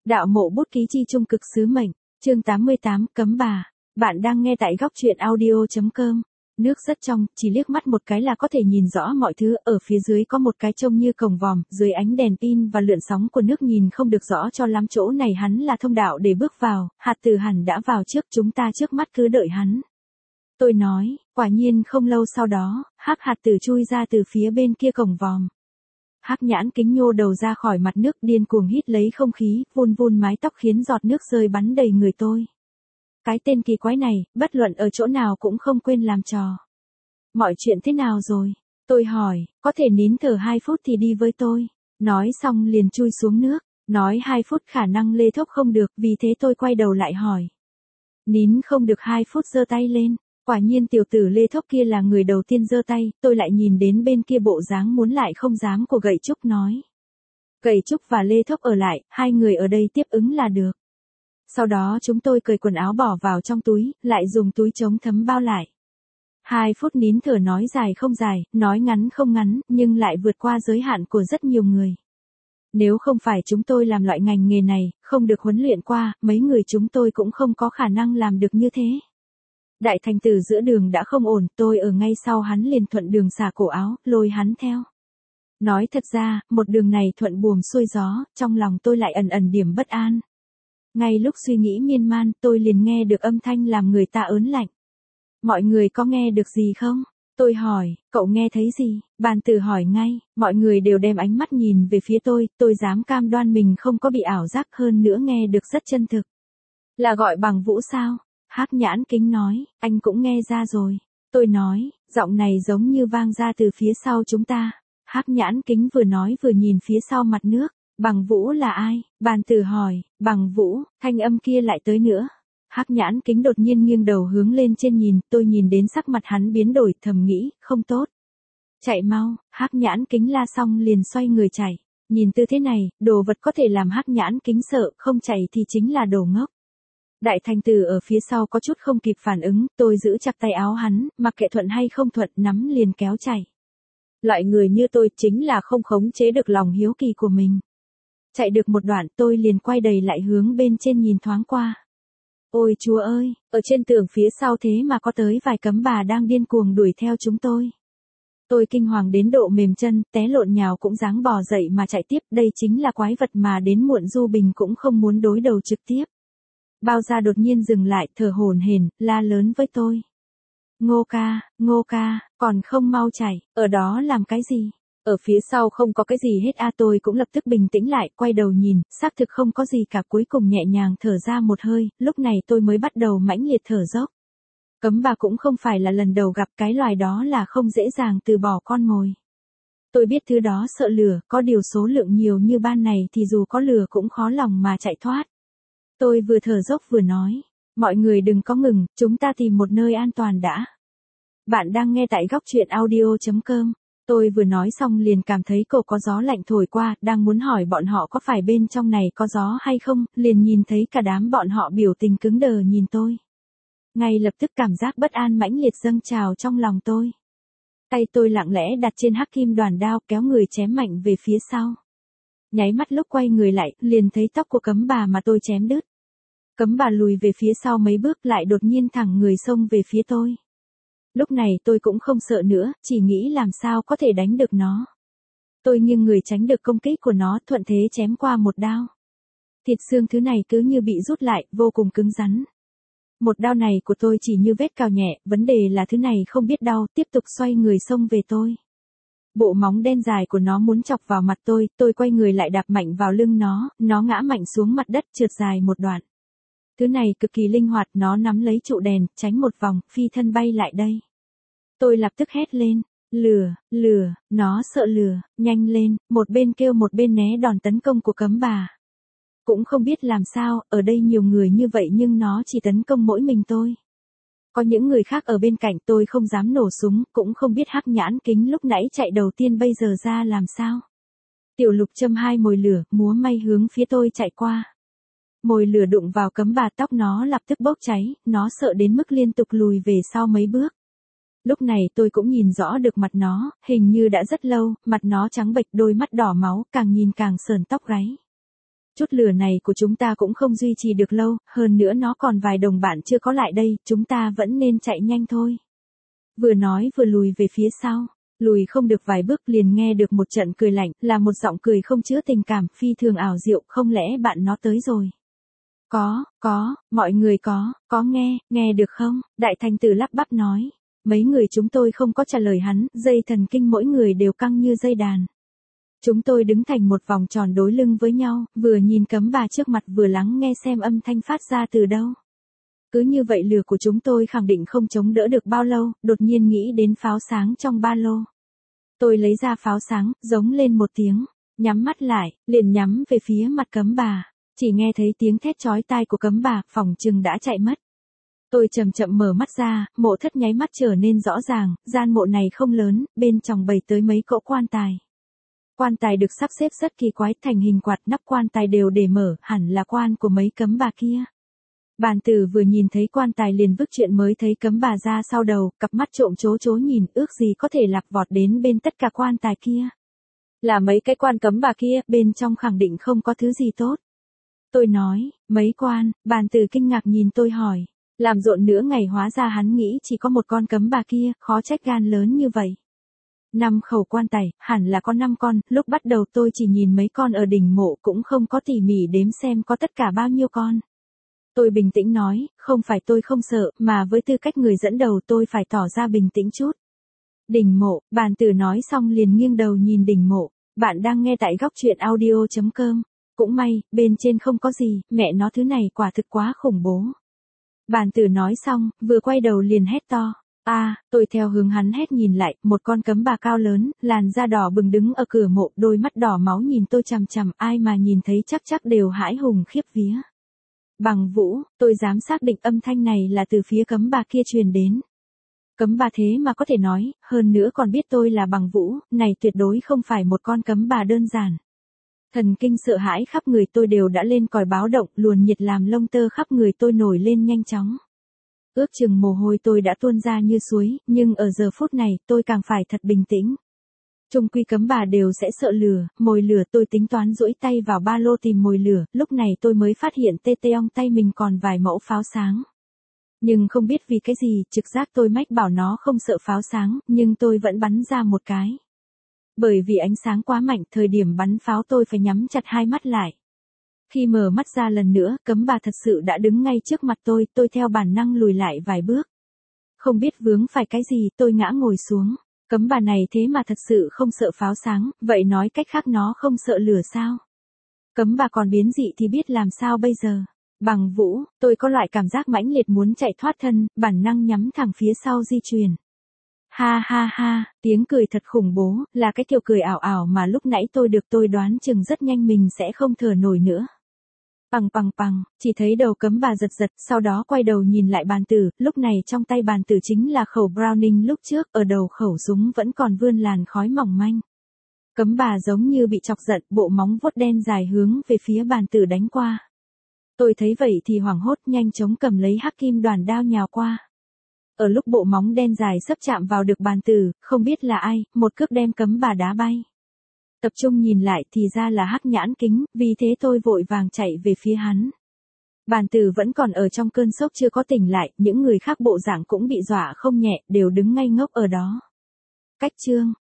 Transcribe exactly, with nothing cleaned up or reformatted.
Đạo mộ bút ký chi trung cực sứ mệnh, chương tám mươi tám, cấm bà. Bạn đang nghe tại góc truyện audio.com. Nước rất trong, chỉ liếc mắt một cái là có thể nhìn rõ mọi thứ, ở phía dưới có một cái trông như cổng vòm, dưới ánh đèn pin và lượn sóng của nước nhìn không được rõ cho lắm, chỗ này hắn là thông đạo để bước vào, Hạt Tử hẳn đã vào trước, chúng ta trước mắt cứ đợi hắn. Tôi nói, quả nhiên không lâu sau đó, Hắc Hạt Tử chui ra từ phía bên kia cổng vòm. Hắc Nhãn Kính nhô đầu ra khỏi mặt nước, điên cuồng hít lấy không khí, vun vun mái tóc khiến giọt nước rơi bắn đầy người tôi. Cái tên kỳ quái này, bất luận ở chỗ nào cũng không quên làm trò. Mọi chuyện thế nào rồi? Tôi hỏi, có thể nín thở hai phút thì đi với tôi. Nói xong liền chui xuống nước, nói hai phút khả năng Lê Thốc không được, vì thế tôi quay đầu lại hỏi. Nín không được hai phút giơ tay lên. Quả nhiên tiểu tử Lê Thốc kia là người đầu tiên giơ tay, tôi lại nhìn đến bên kia bộ dáng muốn lại không dám của Gậy Trúc nói. Gậy Trúc và Lê Thốc ở lại, hai người ở đây tiếp ứng là được. Sau đó chúng tôi cởi quần áo bỏ vào trong túi, lại dùng túi chống thấm bao lại. Hai phút nín thở nói dài không dài, nói ngắn không ngắn, nhưng lại vượt qua giới hạn của rất nhiều người. Nếu không phải chúng tôi làm loại ngành nghề này, không được huấn luyện qua, mấy người chúng tôi cũng không có khả năng làm được như thế. Đại Thành Tử giữa đường đã không ổn, tôi ở ngay sau hắn liền thuận đường xả cổ áo, lôi hắn theo. Nói thật ra, một đường này thuận buồm xuôi gió, trong lòng tôi lại ẩn ẩn điểm bất an. Ngay lúc suy nghĩ miên man, tôi liền nghe được âm thanh làm người ta ớn lạnh. Mọi người có nghe được gì không? Tôi hỏi, cậu nghe thấy gì? Bàn Tử hỏi ngay, mọi người đều đem ánh mắt nhìn về phía tôi, tôi dám cam đoan mình không có bị ảo giác, hơn nữa nghe được rất chân thực. Là gọi Bằng Vũ sao? Hắc Nhãn Kính nói, anh cũng nghe ra rồi. Tôi nói, giọng này giống như vang ra từ phía sau chúng ta. Hắc Nhãn Kính vừa nói vừa nhìn phía sau mặt nước. Bằng Vũ là ai? Bàn Tử hỏi, Bằng Vũ, thanh âm kia lại tới nữa. Hắc Nhãn Kính đột nhiên nghiêng đầu hướng lên trên nhìn, tôi nhìn đến sắc mặt hắn biến đổi, thầm nghĩ, không tốt. Chạy mau, Hắc Nhãn Kính la xong liền xoay người chạy. Nhìn tư thế này, đồ vật có thể làm Hắc Nhãn Kính sợ, không chạy thì chính là đồ ngốc. Đại Thành Tử ở phía sau có chút không kịp phản ứng, tôi giữ chặt tay áo hắn, mặc kệ thuận hay không thuận, nắm liền kéo chạy. Loại người như tôi chính là không khống chế được lòng hiếu kỳ của mình. Chạy được một đoạn tôi liền quay đầy lại hướng bên trên nhìn thoáng qua. Ôi chúa ơi, ở trên tường phía sau thế mà có tới vài cấm bà đang điên cuồng đuổi theo chúng tôi. Tôi kinh hoàng đến độ mềm chân, té lộn nhào cũng dáng bò dậy mà chạy tiếp, đây chính là quái vật mà đến muộn Du Bình cũng không muốn đối đầu trực tiếp. Bao Gia đột nhiên dừng lại, thở hổn hển, la lớn với tôi. Ngô ca, Ngô ca, còn không mau chạy, ở đó làm cái gì? Ở phía sau không có cái gì hết a à, tôi cũng lập tức bình tĩnh lại, quay đầu nhìn, xác thực không có gì cả, cuối cùng nhẹ nhàng thở ra một hơi, lúc này tôi mới bắt đầu mãnh liệt thở dốc. Cấm bà cũng không phải là lần đầu gặp, cái loài đó là không dễ dàng từ bỏ con mồi. Tôi biết thứ đó sợ lửa, có điều số lượng nhiều như ban này thì dù có lửa cũng khó lòng mà chạy thoát. Tôi vừa thở dốc vừa nói, mọi người đừng có ngừng, chúng ta tìm một nơi an toàn đã. Bạn đang nghe tại góc truyện audio.com. Tôi vừa nói xong liền cảm thấy cổ có gió lạnh thổi qua, đang muốn hỏi bọn họ có phải bên trong này có gió hay không, liền nhìn thấy cả đám bọn họ biểu tình cứng đờ nhìn tôi. Ngay lập tức cảm giác bất an mãnh liệt dâng trào trong lòng tôi. Tay tôi lặng lẽ đặt trên hắc kim đoàn đao, kéo người chém mạnh về phía sau. Nháy mắt lúc quay người lại, liền thấy tóc của cấm bà mà tôi chém đứt. Cấm bà lùi về phía sau mấy bước lại đột nhiên thẳng người xông về phía tôi. Lúc này tôi cũng không sợ nữa, chỉ nghĩ làm sao có thể đánh được nó. Tôi nghiêng người tránh được công kích của nó, thuận thế chém qua một đao. Thịt xương thứ này cứ như bị rút lại, vô cùng cứng rắn. Một đao này của tôi chỉ như vết cào nhẹ, vấn đề là thứ này không biết đau, tiếp tục xoay người xông về tôi. Bộ móng đen dài của nó muốn chọc vào mặt tôi, tôi quay người lại đạp mạnh vào lưng nó, nó ngã mạnh xuống mặt đất trượt dài một đoạn. Thứ này cực kỳ linh hoạt, nó nắm lấy trụ đèn, tránh một vòng, phi thân bay lại đây. Tôi lập tức hét lên, lửa, lửa, nó sợ lửa, nhanh lên, một bên kêu một bên né đòn tấn công của cấm bà. Cũng không biết làm sao, ở đây nhiều người như vậy nhưng nó chỉ tấn công mỗi mình tôi. Có những người khác ở bên cạnh tôi không dám nổ súng, cũng không biết Hắc Nhãn Kính lúc nãy chạy đầu tiên bây giờ ra làm sao. Tiểu Lục châm hai mồi lửa, múa may hướng phía tôi chạy qua. Mồi lửa đụng vào cấm bà, tóc nó lập tức bốc cháy, nó sợ đến mức liên tục lùi về sau mấy bước. Lúc này tôi cũng nhìn rõ được mặt nó, hình như đã rất lâu, mặt nó trắng bệch, đôi mắt đỏ máu, càng nhìn càng sờn tóc gáy. Chút lửa này của chúng ta cũng không duy trì được lâu, hơn nữa nó còn vài đồng bạn chưa có lại đây, chúng ta vẫn nên chạy nhanh thôi. Vừa nói vừa lùi về phía sau, lùi không được vài bước liền nghe được một trận cười lạnh, là một giọng cười không chứa tình cảm, phi thường ảo diệu, không lẽ bạn nó tới rồi. Có, có, mọi người có, có nghe, nghe được không? Đại Thành Tử lắp bắp nói. Mấy người chúng tôi không có trả lời hắn, dây thần kinh mỗi người đều căng như dây đàn. Chúng tôi đứng thành một vòng tròn đối lưng với nhau, vừa nhìn Cấm Bà trước mặt vừa lắng nghe xem âm thanh phát ra từ đâu. Cứ như vậy lửa của chúng tôi khẳng định không chống đỡ được bao lâu, đột nhiên nghĩ đến pháo sáng trong ba lô. Tôi lấy ra pháo sáng, giống lên một tiếng, nhắm mắt lại, liền nhắm về phía mặt Cấm Bà. Chỉ nghe thấy tiếng thét chói tai của Cấm Bà, phỏng chừng đã chạy mất. Tôi chậm chậm mở mắt ra, mộ thất nháy mắt trở nên rõ ràng, gian mộ này không lớn, bên trong bày tới mấy cỗ quan tài. Quan tài được sắp xếp rất kỳ quái, thành hình quạt, nắp quan tài đều để mở, hẳn là quan của mấy Cấm Bà kia. Bàn tử vừa nhìn thấy quan tài liền vứt chuyện mới thấy Cấm Bà ra sau đầu, cặp mắt trộm chố chố nhìn, ước gì có thể lạc vọt đến bên tất cả quan tài kia. Là mấy cái quan Cấm Bà kia, bên trong khẳng định không có thứ gì tốt. Tôi nói, mấy quan, bàn tử kinh ngạc nhìn tôi hỏi. Làm rộn nữa ngày hóa ra hắn nghĩ chỉ có một con Cấm Bà kia, khó trách gan lớn như vậy. Năm khẩu quan tài, hẳn là có năm con, lúc bắt đầu tôi chỉ nhìn mấy con ở đỉnh mộ cũng không có tỉ mỉ đếm xem có tất cả bao nhiêu con. Tôi bình tĩnh nói, không phải tôi không sợ, mà với tư cách người dẫn đầu tôi phải tỏ ra bình tĩnh chút. Đỉnh mộ, bàn tử nói xong liền nghiêng đầu nhìn đỉnh mộ, bạn đang nghe tại góc truyện audio chấm com. Cũng may, bên trên không có gì, mẹ nó thứ này quả thực quá khủng bố. Bàn tử nói xong, vừa quay đầu liền hét to. A, à, tôi theo hướng hắn hét nhìn lại, một con Cấm Bà cao lớn, làn da đỏ bừng đứng ở cửa mộ, đôi mắt đỏ máu nhìn tôi chằm chằm, ai mà nhìn thấy chắc chắc đều hãi hùng khiếp vía. Bằng Vũ, tôi dám xác định âm thanh này là từ phía Cấm Bà kia truyền đến. Cấm Bà thế mà có thể nói, hơn nữa còn biết tôi là Bằng Vũ, này tuyệt đối không phải một con Cấm Bà đơn giản. Thần kinh sợ hãi khắp người tôi đều đã lên còi báo động, luồn nhiệt làm lông tơ khắp người tôi nổi lên nhanh chóng. Ước chừng mồ hôi tôi đã tuôn ra như suối, nhưng ở giờ phút này tôi càng phải thật bình tĩnh. Chung quy Cấm Bà đều sẽ sợ lửa, mồi lửa, tôi tính toán duỗi tay vào ba lô tìm mồi lửa, lúc này tôi mới phát hiện tê tê ong tay mình còn vài mẫu pháo sáng. Nhưng không biết vì cái gì, trực giác tôi mách bảo nó không sợ pháo sáng, nhưng tôi vẫn bắn ra một cái. Bởi vì ánh sáng quá mạnh, thời điểm bắn pháo tôi phải nhắm chặt hai mắt lại. Khi mở mắt ra lần nữa, Cấm Bà thật sự đã đứng ngay trước mặt tôi, tôi theo bản năng lùi lại vài bước. Không biết vướng phải cái gì, tôi ngã ngồi xuống. Cấm Bà này thế mà thật sự không sợ pháo sáng, vậy nói cách khác nó không sợ lửa sao? Cấm Bà còn biến dị thì biết làm sao bây giờ? Bằng Vũ, tôi có loại cảm giác mãnh liệt muốn chạy thoát thân, bản năng nhắm thẳng phía sau di chuyển. Ha ha ha, tiếng cười thật khủng bố, là cái kiểu cười ảo ảo mà lúc nãy tôi được tôi đoán chừng rất nhanh mình sẽ không thở nổi nữa. Pằng pằng pằng, chỉ thấy đầu Cấm Bà giật giật, sau đó quay đầu nhìn lại bàn tử, lúc này trong tay bàn tử chính là khẩu Browning lúc trước, ở đầu khẩu súng vẫn còn vươn làn khói mỏng manh. Cấm Bà giống như bị chọc giận, bộ móng vuốt đen dài hướng về phía bàn tử đánh qua. Tôi thấy vậy thì hoảng hốt nhanh chóng cầm lấy hắc kim đoàn đao nhào qua. Ở lúc bộ móng đen dài sắp chạm vào được bàn tử, không biết là ai, một cước đem Cấm Bà đá bay. Tập trung nhìn lại thì ra là Hắc Nhãn Kính, vì thế tôi vội vàng chạy về phía hắn. Bàn tử vẫn còn ở trong cơn sốc chưa có tỉnh lại, những người khác bộ dạng cũng bị dọa không nhẹ, đều đứng ngây ngốc ở đó. Cách chương,